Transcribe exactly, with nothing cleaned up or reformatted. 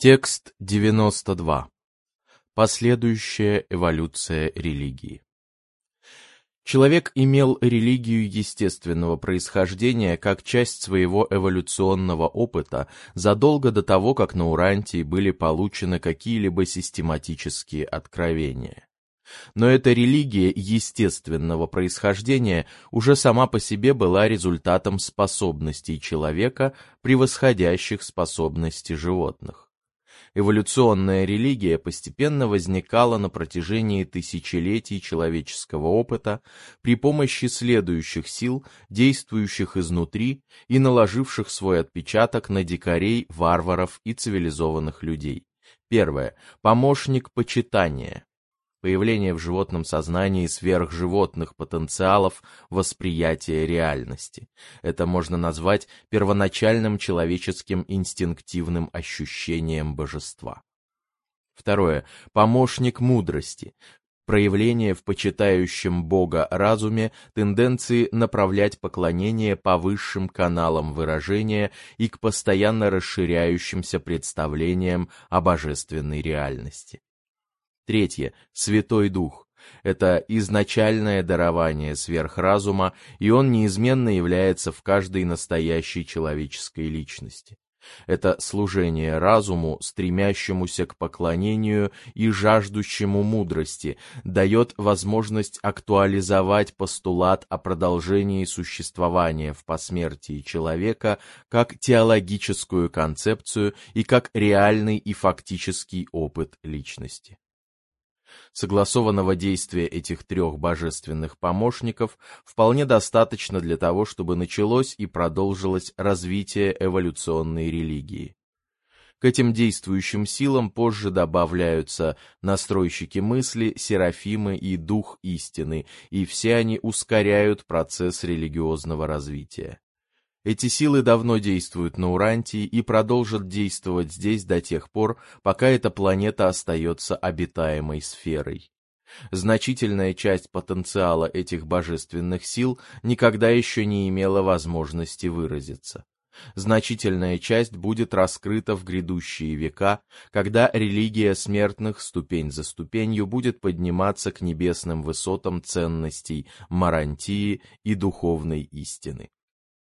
Текст девяносто два. Последующая эволюция религии. Человек имел религию естественного происхождения как часть своего эволюционного опыта задолго до того, как на Урантии были получены какие-либо систематические откровения. Но эта религия естественного происхождения уже сама по себе была результатом способностей человека, превосходящих способности животных. Эволюционная религия постепенно возникала на протяжении тысячелетий человеческого опыта при помощи следующих сил, действующих изнутри и наложивших свой отпечаток на дикарей, варваров и цивилизованных людей. Первое. Помощник почитания. Появление в животном сознании сверхживотных потенциалов восприятия реальности. Это можно назвать первоначальным человеческим инстинктивным ощущением божества. Второе. Помощник мудрости. Проявление в почитающем Бога разуме тенденции направлять поклонение по высшим каналам выражения и к постоянно расширяющимся представлениям о божественной реальности. Третье. Святой Дух. Это изначальное дарование сверхразума, и он неизменно является в каждой настоящей человеческой личности. Это служение разуму, стремящемуся к поклонению и жаждущему мудрости, дает возможность актуализовать постулат о продолжении существования в посмертии человека как теологическую концепцию и как реальный и фактический опыт личности. Согласованного действия этих трех божественных помощников вполне достаточно для того, чтобы началось и продолжилось развитие эволюционной религии. К этим действующим силам позже добавляются настройщики мысли, серафимы и дух истины, и все они ускоряют процесс религиозного развития. Эти силы давно действуют на Урантии и продолжат действовать здесь до тех пор, пока эта планета остается обитаемой сферой. Значительная часть потенциала этих божественных сил никогда еще не имела возможности выразиться. Значительная часть будет раскрыта в грядущие века, когда религия смертных ступень за ступенью будет подниматься к небесным высотам ценностей Марантии и духовной истины.